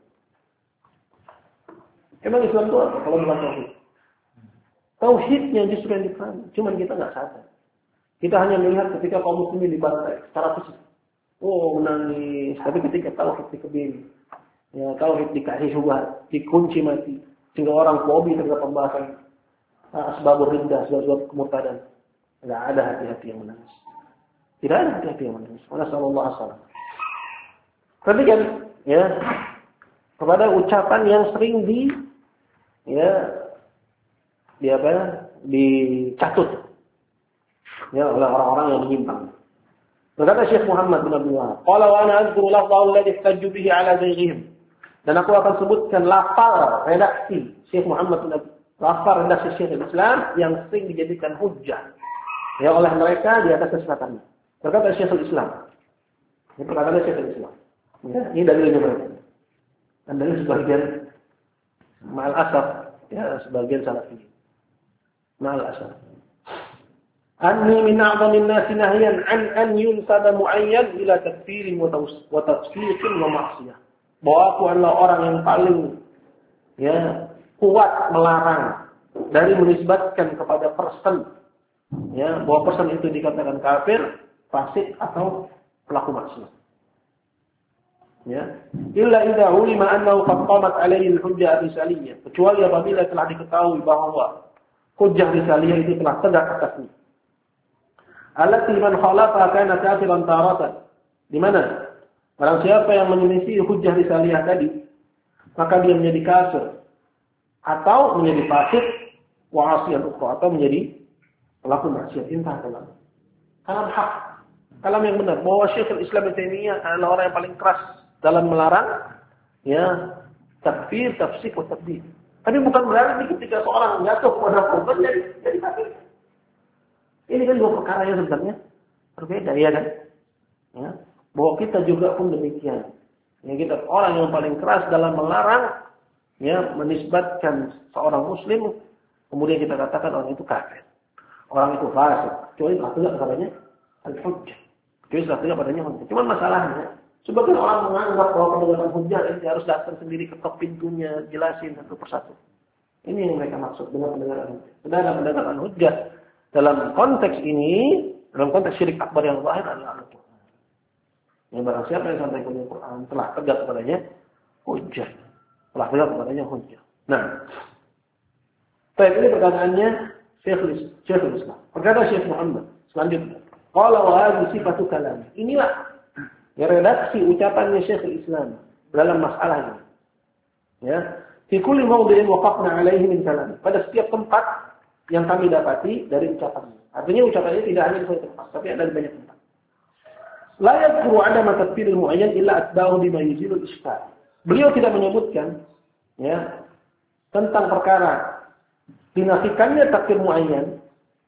Emang Islam itu apa kalau bukan tauhid? Tauhidnya justru yang diperangi, cuman kita nggak sadar. Kita hanya melihat ketika kaum muslimin dibantai secara fisik. Oh, menangis. Tapi ketika tauhid dikebiri, ya, tauhid dikasih syubhat, dikunci mati, sehingga orang fobi terhadap pembahasan asbabur riddah, sebab kemurtadan. Enggak ada hati-hati yang menangis. Tidak ada hati-hati yang menangis. Nasallallahu alaihi wasallam. Perhatikan, ya, kepada ucapan yang sering dicatut. Ya, oleh orang-orang yang menyimpang. Berkata Syekh Muhammad bin Abdul Wahab, "Qala wa ana azkuru lafdhahu alladhi ihtajju bihi ala zaygihim." Dan aku akan sebutkan lafal redaksi Syekh Muhammad bin Abdul Wahab, lafal redaksi Syekh Islam yang sering dijadikan hujjah ya oleh mereka di atas kesesatannya. Berkata Syekh Islam. Ini perkataan Syekh Islam. Ya, ini dalilnya mereka. Dan dari sebagian ma'al asaf, ya, sebagian salafi. Ma'al asaf. Anni min a'zamin nasi nahyan an yunsaba mu'ayyan ila takfirin wa tafsiqin wa ma'siyah. Bahwa aku adalah orang yang paling ya kuat melarang dari menisbatkan kepada person ya bahwa person itu dikatakan kafir, fasik atau pelaku maksiat. Ya, illa idza ulima annahu qad qamat alaihi al-hujjah risaliyah. Kecuali apabila telah diketahui bahwa hujjah risaliyah itu telah tegak atasnya. Allati man khalafa kana kafiran taratan. Di mana? Barang siapa yang menyelisih hujjah risaliyah tadi, maka dia menjadi kafir atau menjadi fasik wa 'asiyan ukhra atau menjadi pelaku maksiat. Intah kalam. Kalam hak. Kalam yang benar bahwa Syekhul Islam Ibnu Taimiyah adalah orang yang paling keras dalam melarang ya takfir, tafsik, wa tabdil. Tapi bukan berarti ketika seorang jatuh kepada kufur jadi kafir. Ini kan dua perkara yang sebenarnya berbeda, ya kan? Ya, bahwa kita juga pun demikian. Ya, kita orang yang paling keras dalam melarang, ya, menisbatkan seorang Muslim, kemudian kita katakan orang itu kafir, orang itu fasik. Kecuali tidak padanya al-hujjah. Kecuali tidak padanya hujjah. Cuman masalahnya, sebagian orang menganggap bahwa pendegakan hujjah ini harus datang sendiri ke pintunya, jelasin satu persatu. Ini yang mereka maksud dengan pendegakan hujjah. Sedangkan pendegakan hujjah dalam konteks ini, dalam konteks syirik akbar yang zahir adalah Al-Quran. Yang barang siapa yang sampai ke Al-Quran telah tegak kepadanya hujjah. Telah tegak kepadanya hujjah. Nah, ini perkataannya Syekhul Islam. Perkata Syekh Muhammad selanjutnya. Qala wa hadhihi sifatu kalam. Inilah ya redaksi ucapannya Syekhul Islam dalam masalah ini. Ya, fi kulli mawdi'in waqafna 'alaihi min kalam. Pada setiap tempat yang kami dapati dari ucapannya. Artinya ucapannya tidak hanya di satu tempat, tapi ada di banyak tempat. La yadhkuru adama takfiril mu'ayyan illa atba'ahu bima yuzilul iskal. Beliau tidak menyebutkan ya tentang perkara dinafikannya takfir mu'ayyan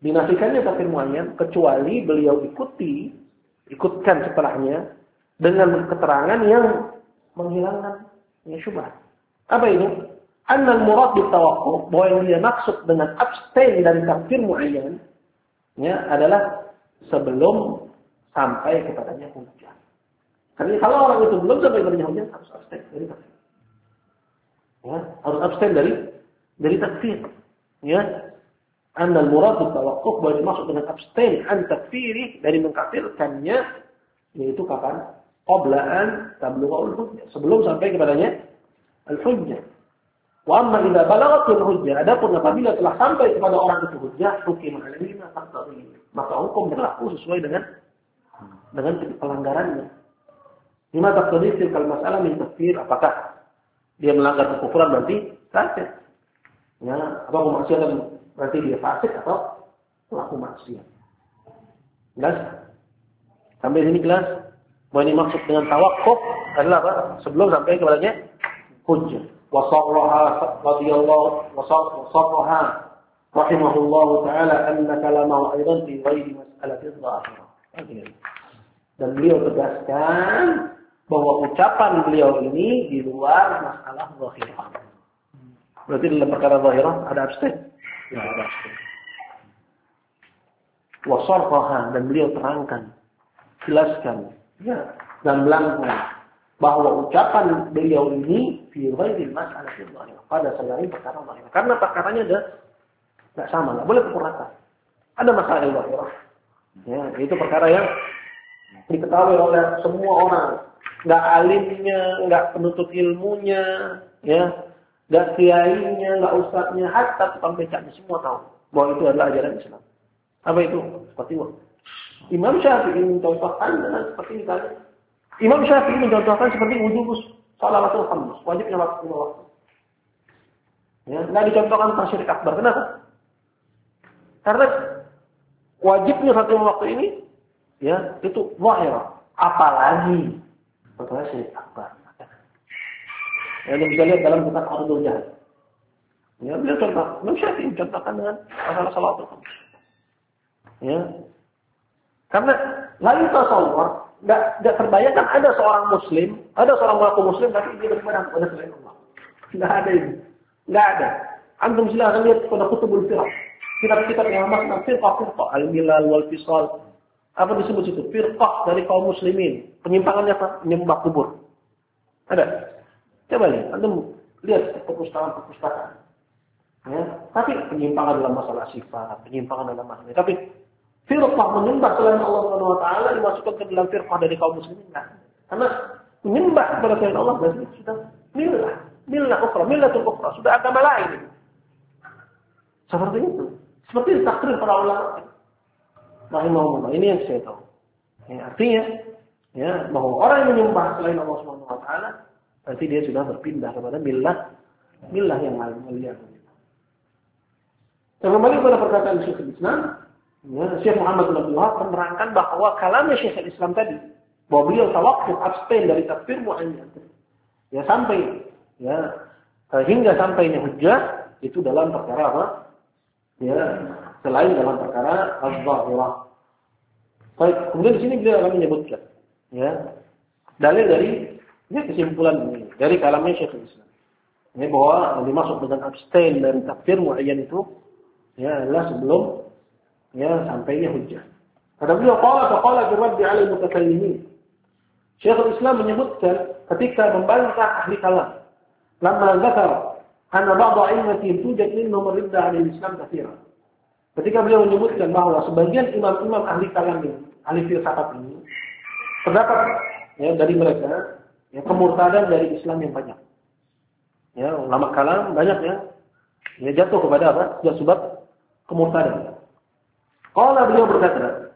kecuali beliau ikutkan setelahnya dengan keterangan yang menghilangkan syubhat. Apa itu? Annal murad bitawaqquf, bahwa yang dia maksud dengan abstain dari takfir mu'ayyan ya adalah sebelum sampai kepadanya hujjah. Karena kalau orang itu belum sampai kepadanya hujjah harus abstain dari takfir. Ya, harus abstain dari takfir. Ya. Annal murad bitawaqquf, bahwa dimaksud dengan abstain an takfiri, dari mengkafirkannya, yaitu kapan? Qabla an tablugha al-hujjah, sebelum sampai kepadanya al-hujjah. Wa amma idza balaghat al-hujjah, adapun apabila telah sampai kepada orang itu hujjah, hukum alaihi ma taqtadi, maka hukum berlaku sesuai dengan pelanggarannya. Lima taqtadi tilkal mas'alah min takfir, apakah dia melanggar kekufuran berarti kafir. Ya, atau kemaksiatan berarti dia fasik atau pelaku maksiat. Jelas? Sampai sini jelas? Bahwa ini maksud dengan tawakkuf adalah apa? Sebelum sampai kepadanya hujjah. Wa sarraha radhiyallahu wa sarraha rahimahullahu taala anna kalamahu aidan fi ghairi mas'alati dhahirah. Dan beliau tegaskan bahwa ucapan beliau ini di luar masalah dhahirah. Berarti dalam perkara dhahirah ada abstain? Ya, ada abstain. Wa sarraha, dan beliau terangkan, jelaskan ya, dan melangkung bahwa ucapan beliau ini fi ghairil mas'alati dhahirah, pada selain perkara dhahirah. Karena perkaranya enggak sama, enggak boleh pukul rata. Ada masalah dhahirah. Ya, itu perkara yang diketahui oleh semua orang. Enggak alimnya, enggak penuntut ilmunya, ya, enggak kiainya, enggak ustadznya, hatta tukang becaknya semua tahu bahwa itu adalah ajaran Islam. Apa itu? Seperti itu. Imam Syafi'i mencontohkan dengan seperti misalnya Imam Syafi'i mencontohkan seperti wujub shalawatul khams, wajibnya waktu. Ya, enggak dicontohkan tentang syirik akbar. Kenapa? Karena wajibnya satu waktu ini ya itu zahir. Apalagi perkara syirik akbar. Yang bisa lihat dalam kitab Ardul Jahl. Ya, beliau contoh, Imam Syafi'i mencontohkan dengan masalah shalawatul khams. Ya. Karena lain tasawwur, enggak terbayangkan ada seorang muslim, ada seorang mengaku muslim tapi dia beribadah kepada selain Allah. Enggak ada ini. Enggak ada. Antum silakan lihat pada kutubul firqah. Kitab-kitab yang masuk firqah, al-milal wal fisal. Apa disebut itu? Firqah dari kaum muslimin. Penyimpangannya apa? Menyembah kubur. Ada. Coba lihat, antum lihat perpustakaan. Ya, tapi penyimpangan dalam masalah sifat, penyimpangan dalam masalah. Tapi firqah menyembah selain Allah Subhanahu wa taala dimasukkan ke dalam firqah dari kaum muslimin enggak. Karena menyembah kepada selain Allah berarti sudah milah ukhra, millatul ukhra, sudah agama lain. Seperti itu. Seperti takrir para ulama. Rahimahullah, ini yang saya tahu. Ya, artinya ya bahwa orang yang menyembah selain Allah Subhanahu wa taala berarti dia sudah berpindah kepada milah yang lain. Dan kembali kepada perkataan Syekh Islam, ya, Syekh Muhammad bin Abdul Wahab menerangkan bahwa kalamnya Syekh Islam tadi, bahwa beliau tawakkuf abstain dari takfir mu'ayyan. Ya sampai ya hingga sampainya hujjah itu dalam perkara apa? Ya, selain dalam perkara az-zahirah. Baik, kemudian di sini beliau akan menyebutkan ya dalil dari ini kesimpulan ini dari kalamnya Syekh Islam. Ini bahwa yang dimaksud dengan abstain dari takfir mu'ayyan itu ya adalah sebelum ya sampainya hujjah. Kata beliau qala bi 'ala al-mutakallimin. Syekhul Islam menyebutkan ketika membantah ahli kalam. Lamma dzakara anna ba'd a'immatihim tujad minhum ridda 'ala al-Islam katsiran. Ketika beliau menyebutkan bahwa sebagian imam-imam ahli kalam ini, ahli filsafat ini, terdapat ya dari mereka ya kemurtadan dari Islam yang banyak. Ya, ulama kalam banyak ya jatuh kepada apa? Ya sebab kemurtadan. Qala beliau berkata,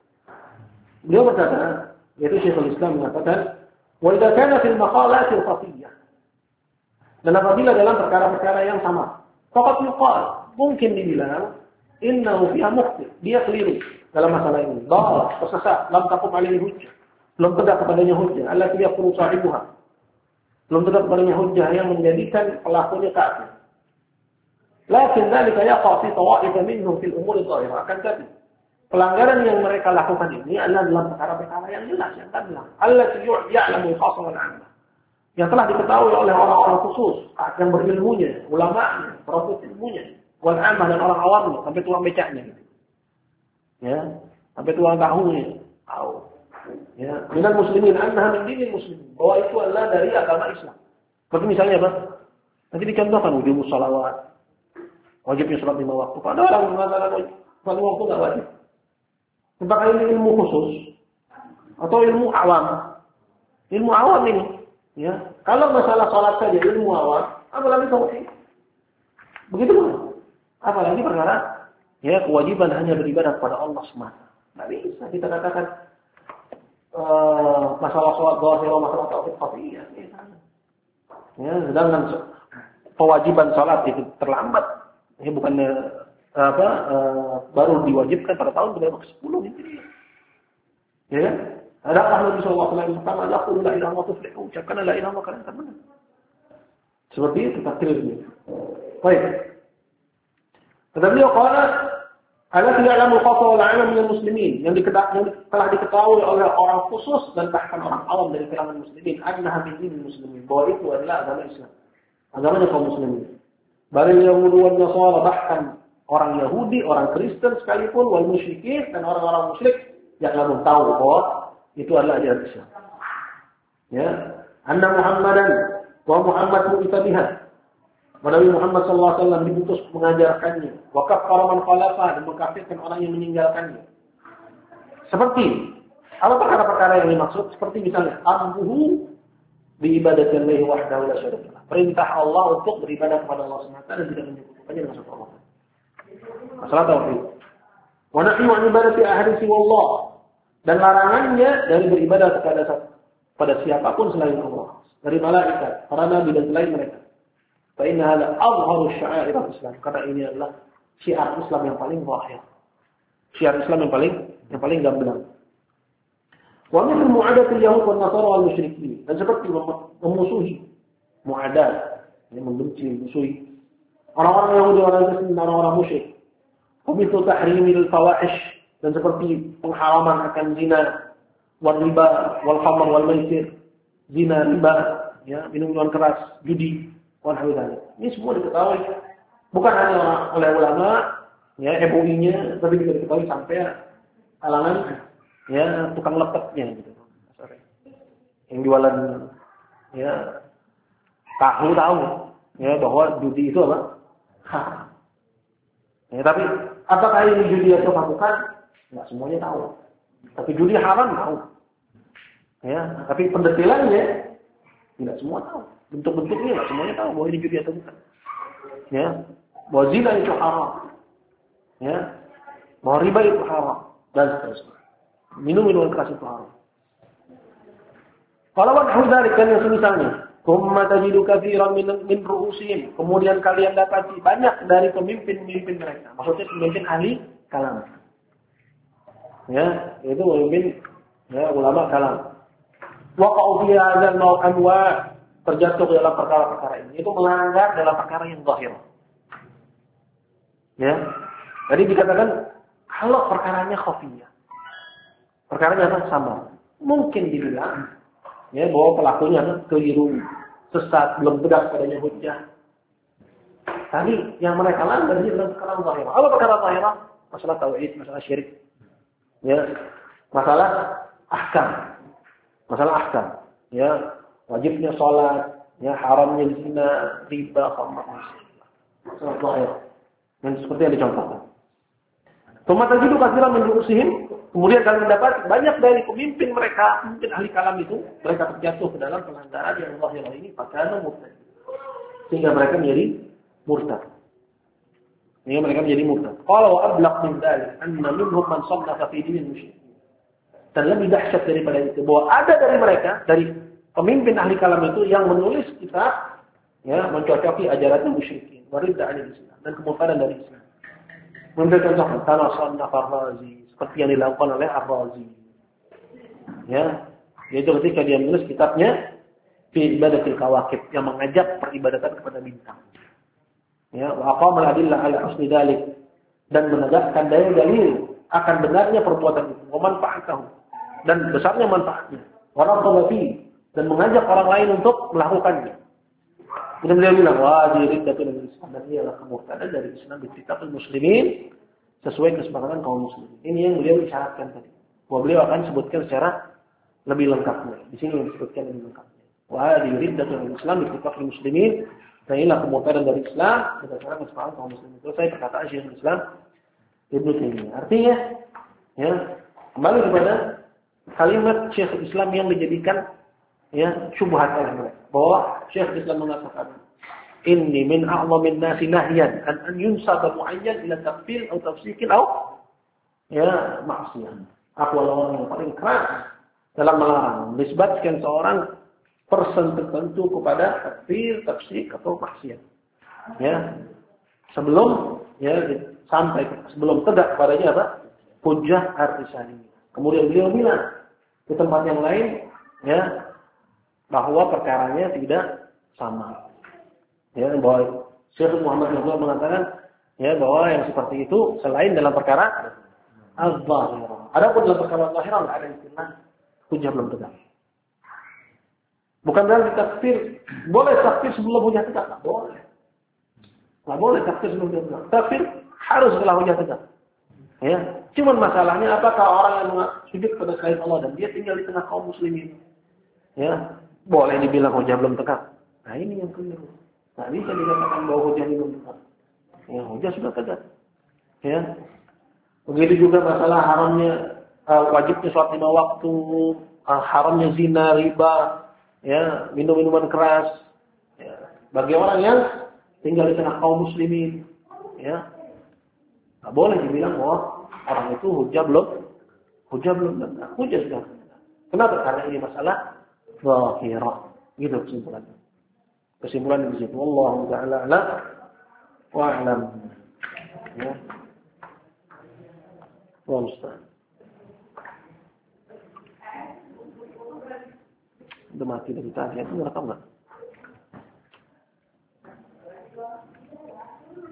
yaitu Syekhul Islam mengatakan, wa idza kana fil maqalat al-khafiyyah. Dan apabila dalam perkara-perkara yang sama, faqad yuqal, mungkin dibilang innahu fiha mukhti. Dia keliru dalam masalah ini. Dhal, tersesat, lam taqum alaihi hujjah. Belum tegak kepadanya hujjah. Allati yaqulu sahibuha. Belum tegak kepadanya hujjah yang menjadikan pelakunya kafir. Lakin dzalika yaqa fi tawa'if minhum fil umur adh-dhahirah. Akan tapi pelanggaran yang mereka lakukan ini adalah dalam perkara-perkara yang jelas, yang gamblang. Allati ya'lamu al-khassa wal 'amma. Yang telah diketahui oleh orang-orang khusus, yang berilmunya, ulama'nya, proses ilmunya, wal 'ammah dan orang awamnya, sampai tukang becaknya gitu. Ya, sampai tukang tahunya, tahu. Ya, minal muslimin annaha min dinil muslimin. Bahwa itu adalah dari agama Islam. Seperti misalnya apa? Nanti dicontohkan wujub shalawat. Wajibnya sholat 5 waktu. Ada orang mengatakan sholat 5 waktu enggak wajib. Apakah ini ilmu khusus atau ilmu awam? Ilmu awam ini, ya. Kalau masalah sholat saja ilmu awam, apalagi tauhid. Begitu kan? Apalagi perkara ya kewajiban hanya beribadah kepada Allah semata. Tidak bisa kita katakan masalah sholat zahir, masalah tauhid khafiyah. Ya, sedangkan kewajiban sholat itu terlambat. Ini bukannya baru diwajibkan pada tahun ke-10 itu. Ya. Ada Nabi sallallahu alaihi wasallam yaqulu la ilaha illallah tuflihu. Ucapkan la ilaha illallah kalian akan menang. Seperti itu takdirnya. Baik. Tetapi dia qala ala ya'lamu al-khassa wal 'alam min muslimin yang telah diketahui oleh orang khusus dan bahkan orang awam dari kalangan muslimin annaha min dinil muslimin. Bahwa itu adalah agama Islam. Agamanya kaum muslimin. Barang Yahudi dan Nasara bahkan orang Yahudi, orang Kristen sekalipun, wal musyrikin dan orang-orang musyrik yang belum tahu bahwa itu adalah ajaran Islam. Ya, anna Muhammadan wa Muhammad mu'ita biha. Nabi Muhammad sallallahu alaihi wasallam diutus mengajarkannya. Wa kaffara man khalafa dan mengkafirkan orang yang meninggalkannya. Seperti apa perkara-perkara yang dimaksud? Seperti misalnya amruhu bi ibadatillahi wahdahu la syarika lah. Perintah Allah untuk beribadah kepada Allah semata dan tidak menyekutukannya dengan satu Allah. Masalah tauhid. Wa nahyu an ibadati ahadin siwallah. Dan larangannya dari beribadah kepada siapapun selain Allah. Dari malaikat, para nabi dan selain mereka. Fa inna hadha azharu sya'air al-Islam. Karena ini adalah syiar Islam yang paling zahir. Syiar Islam yang paling gamblang. Wa min mu'adatil yahud wan nasara wal musyrikin. Dan seperti memusuhi mu'adat, yang membenci, musuhi orang-orang Yahudi, orang Kristen, dan orang-orang musyrik. Wa mithlu tahrimil fawahish, dan seperti pengharaman akan zina, wal riba, wal khamr, wal maisir, zina, riba, ya, minum-minuman keras, judi, wal hawdani. Ini semua diketahui bukan hanya oleh ulama, ya, MUI-nya, tapi juga diketahui sampai kalangan, ya, tukang lepetnya gitu. Yang jualan, ya, tahu, ya, bahwa judi itu apa? Haram. Ya, tapi apakah ini judi atau bukan? Nggak semuanya tahu. Tapi judi haram tahu. Ya, tapi pendetilannya tidak semua tahu. Bentuk-bentuknya nggak semuanya tahu bahwa ini judi atau bukan. Ya, bahwa zina itu haram. Ya, bahwa riba itu haram dan seterusnya. Minum-minuman keras itu haram. Kalau wajhu dzalik kan yang semisalnya, thumma tajidu katsiran min ru'usihim. Kemudian kalian dapati banyak dari pemimpin-pemimpin mereka. Maksudnya pemimpin ahli kalam. Ya, itu pemimpin, ya, ulama kalam. Waqa'u fi hadzal anwa' terjatuh dalam perkara-perkara ini. Itu melanggar dalam perkara yang zahir. Ya. Jadi dikatakan kalau perkaranya khafiyah. Perkaranya apa? Sama. Mungkin dibilang ya bahwa pelakunya keliru, sesat, belum tegak padanya hujjah. Tapi yang mereka langgar ini dalam perkara zahir. Apa perkara zahir? Masalah tauhid, masalah syirik. Ya, masalah ahkam. Masalah ahkam. Ya, wajibnya sholat, ya, haramnya zina, riba, khamr. Masalah zahir. Yang seperti yang dicontohkan. Tsumma tajidu katsiran min ru'usihim. Kemudian kalian dapat banyak dari pemimpin mereka, pemimpin ahli kalam itu, mereka terjatuh ke dalam pelanggaran yang zahir ini, fakana murtad. Sehingga mereka menjadi murtad. Qala wa ablaq min dzalik anna minhum man sannafa fi dinil musyrikin. Dan lebih dahsyat daripada itu bahwa ada dari mereka, dari pemimpin ahli kalam itu yang menulis kitab, ya, mencocoki ajaran musyrikin, waridda anil Islam, dan kemurtadan dari Islam. Memberi contoh antara Sannaf Ar-Razi seperti yang dilakukan oleh Ar-Razi. Ya, yaitu ketika dia menulis kitabnya Fi Ibadatil Kawakib yang mengajak peribadatan kepada bintang. Ya, wa aqama al-adillah ala husni dzalik dan menegakkan dalil-dalil akan benarnya perbuatan itu, wa manfaatahu dan besarnya manfaatnya. Wa raqaba fi dan mengajak orang lain untuk melakukannya. Kemudian beliau bilang, wajib riddatun min Islam dan ialah kemurtadan dari Islam bittifaqil muslimin sesuai kesepakatan kaum muslimin. Ini yang beliau isyaratkan tadi. Bahwa beliau akan sebutkan secara lebih lengkapnya. Di sini yang disebutkan lebih lengkapnya. Wajib riddatun min Islam bittifaqil muslimin dan ialah kemurtadan dari Islam berdasarkan kesepakatan kaum muslimin. Itu saya perkataan Syekhul Islam Ibnu Taimiyah. Artinya, ya, kembali kepada kalimat Syekhul Islam yang dijadikan ya syubhat oleh mereka. Bahwa Syekh Islam mengatakan, "Inni min a'zamin nasi nahyan an yunsaba mu'ayyan ila takfir atau tafsikin atau ya maksiat." Aku adalah orang yang paling keras dalam melarang menisbatkan seorang person tertentu kepada takfir, tafsik atau maksiat. Ya. Sebelum sebelum tegak padanya apa? Hujjah ar-risaliyah. Kemudian beliau bilang di tempat yang lain ya bahwa perkaranya tidak sama. Ya, bahwa Syekh Muhammad Abdullah mengatakan ya bahwa yang seperti itu selain dalam perkara az-zahirah. Adapun dalam perkara az-zahirah enggak ada istilah hujjah belum tegak. Bukan berarti takfir, boleh takfir sebelum hujjah tegak, enggak boleh. Enggak boleh takfir sebelum hujjah tegak. Takfir harus setelah hujjah tegak. Ya, cuman masalahnya apakah orang yang sujud pada selain Allah dan dia tinggal di tengah kaum muslimin. Ya, boleh dibilang hujjah belum tegak. Nah, ini yang keliru. Nah, bisa dikatakan bahwa hujjah belum tegak. Ya, hujjah sudah tegak. Ya. Begitu juga masalah haramnya wajibnya sholat 5 waktu, haramnya zina, riba, ya, minum-minuman keras. Ya. Bagi orang yang tinggal di tengah kaum muslimin, ya. Nggak boleh dibilang bahwa orang itu hujjah belum tegak. Hujjah sudah tegak. Kenapa? Karena ini masalah zahirah. Gitu kesimpulannya. Kesimpulan di situ. Wallahu ta'ala a'lam wa a'lam. Ya. Wallahu musta'an. Udah mati dari tadi. Itu ngerekam enggak?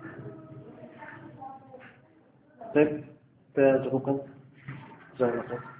Baik, kita cukupkan. Jazakallahu khairan.